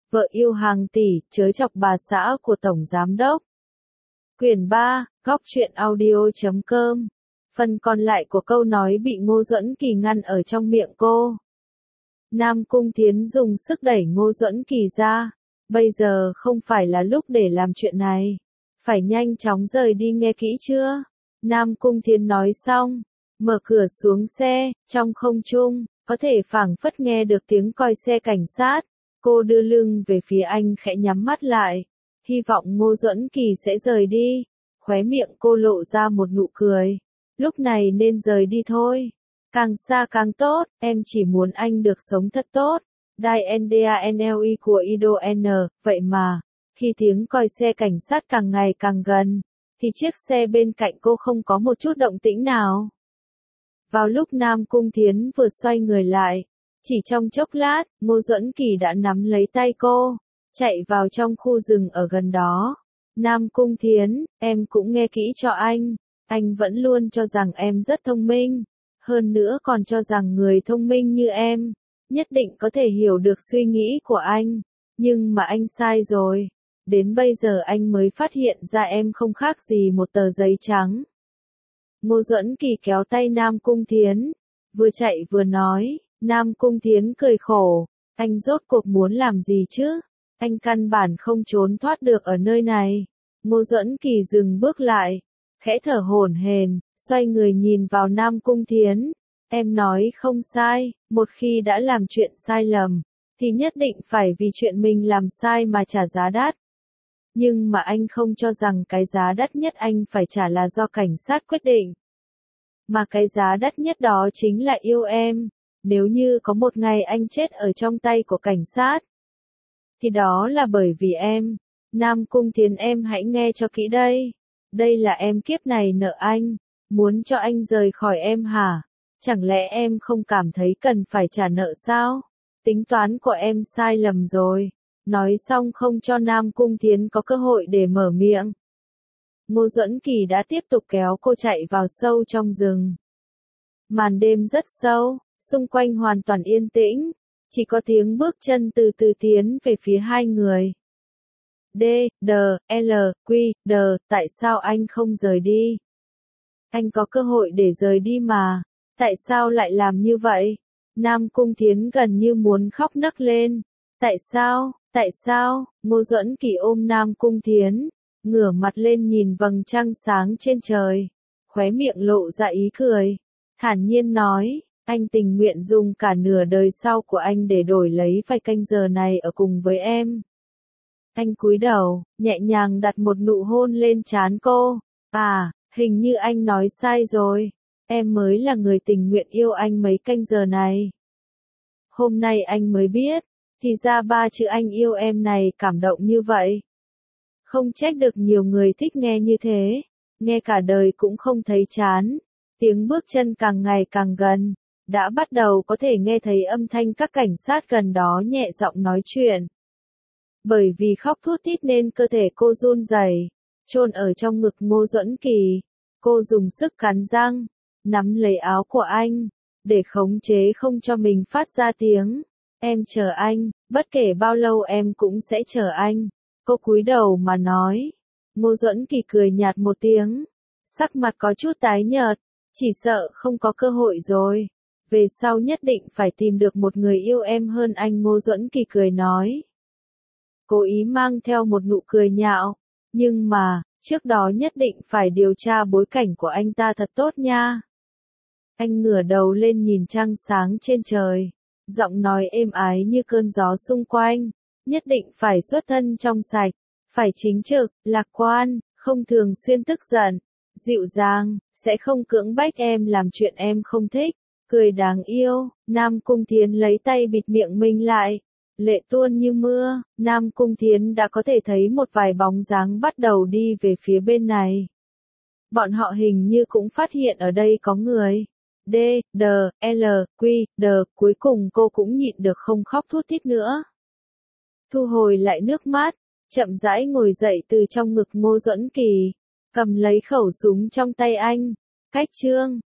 Vợ yêu hàng tỷ, chớ chọc bà xã của Tổng Giám đốc. Quyển 3, góc truyện audio.com. Phần còn lại của câu nói bị Ngô Duẫn Kỳ ngăn ở trong miệng cô. Nam Cung Thiến dùng sức đẩy Ngô Duẫn Kỳ ra. Bây giờ không phải là lúc để làm chuyện này. Phải nhanh chóng rời đi nghe kỹ chưa? Nam Cung Thiến nói xong, mở cửa xuống xe, trong không trung, có thể phảng phất nghe được tiếng còi xe cảnh sát. Cô đưa lưng về phía anh khẽ nhắm mắt lại, hy vọng Ngô Duẫn Kỳ sẽ rời đi. Khóe miệng cô lộ ra một nụ cười. Lúc này nên rời đi thôi. Càng xa càng tốt, em chỉ muốn anh được sống thật tốt. DANDANLE của Ido N, vậy mà, khi tiếng còi xe cảnh sát càng ngày càng gần, thì chiếc xe bên cạnh cô không có một chút động tĩnh nào. Vào lúc Nam Cung Thiến vừa xoay người lại, chỉ trong chốc lát, Ngô Duẫn Kỳ đã nắm lấy tay cô, chạy vào trong khu rừng ở gần đó. Nam Cung Thiến, em cũng nghe kỹ cho anh vẫn luôn cho rằng em rất thông minh, hơn nữa còn cho rằng người thông minh như em, nhất định có thể hiểu được suy nghĩ của anh, nhưng mà anh sai rồi, đến bây giờ anh mới phát hiện ra em không khác gì một tờ giấy trắng. Ngô Duẫn Kỳ kéo tay Nam Cung Thiến, vừa chạy vừa nói. Nam Cung Thiến cười khổ, anh rốt cuộc muốn làm gì chứ? Anh căn bản không trốn thoát được ở nơi này. Ngô Duẫn Kỳ dừng bước lại, khẽ thở hổn hển, xoay người nhìn vào Nam Cung Thiến. Em nói không sai, một khi đã làm chuyện sai lầm, thì nhất định phải vì chuyện mình làm sai mà trả giá đắt. Nhưng mà anh không cho rằng cái giá đắt nhất anh phải trả là do cảnh sát quyết định. Mà cái giá đắt nhất đó chính là yêu em. Nếu như có một ngày anh chết ở trong tay của cảnh sát, thì đó là bởi vì em. Nam Cung Thiến, em hãy nghe cho kỹ đây. Đây là em kiếp này nợ anh, muốn cho anh rời khỏi em hả? Chẳng lẽ em không cảm thấy cần phải trả nợ sao? Tính toán của em sai lầm rồi. Nói xong không cho Nam Cung Thiến có cơ hội để mở miệng. Ngô Duẫn Kỳ đã tiếp tục kéo cô chạy vào sâu trong rừng. Màn đêm rất sâu. Xung quanh hoàn toàn yên tĩnh, chỉ có tiếng bước chân từ từ tiến về phía hai người. D, D, L, Q, D, tại sao anh không rời đi? Anh có cơ hội để rời đi mà, tại sao lại làm như vậy? Nam Cung Thiến gần như muốn khóc nấc lên. Tại sao? Ngô Duẫn Kỳ ôm Nam Cung Thiến, ngửa mặt lên nhìn vầng trăng sáng trên trời, khóe miệng lộ ra ý cười, thản nhiên nói. Anh tình nguyện dùng cả nửa đời sau của anh để đổi lấy vài canh giờ này ở cùng với em. Anh cúi đầu, nhẹ nhàng đặt một nụ hôn lên trán cô. À, hình như anh nói sai rồi. Em mới là người tình nguyện yêu anh mấy canh giờ này. Hôm nay anh mới biết, thì ra ba chữ anh yêu em này cảm động như vậy. Không trách được nhiều người thích nghe như thế. Nghe cả đời cũng không thấy chán. Tiếng bước chân càng ngày càng gần. Đã bắt đầu có thể nghe thấy âm thanh các cảnh sát gần đó nhẹ giọng nói chuyện. Bởi vì khóc thút thít nên cơ thể cô run rẩy, chôn ở trong ngực Ngô Duẫn Kỳ. Cô dùng sức cắn răng, nắm lấy áo của anh, để khống chế không cho mình phát ra tiếng. Em chờ anh, bất kể bao lâu em cũng sẽ chờ anh. Cô cúi đầu mà nói. Ngô Duẫn Kỳ cười nhạt một tiếng, sắc mặt có chút tái nhợt, chỉ sợ không có cơ hội rồi. Về sau nhất định phải tìm được một người yêu em hơn anh. Ngô Duẫn Kỳ cười nói. Cố ý mang theo một nụ cười nhạo. Nhưng mà, trước đó nhất định phải điều tra bối cảnh của anh ta thật tốt nha. Anh ngửa đầu lên nhìn trăng sáng trên trời. Giọng nói êm ái như cơn gió xung quanh. Nhất định phải xuất thân trong sạch. Phải chính trực, lạc quan, không thường xuyên tức giận. Dịu dàng, sẽ không cưỡng bách em làm chuyện em không thích. Cười đáng yêu. Nam Cung Thiến lấy tay bịt miệng mình lại. Lệ tuôn như mưa. Nam Cung Thiến đã có thể thấy một vài bóng dáng bắt đầu đi về phía bên này. Bọn họ hình như cũng phát hiện ở đây có người. D, D, L, Q, D. Cuối cùng cô cũng nhịn được không khóc thút thít nữa. Thu hồi lại nước mắt, chậm rãi ngồi dậy từ trong ngực Ngô Duẫn Kỳ, cầm lấy khẩu súng trong tay anh. Cách chương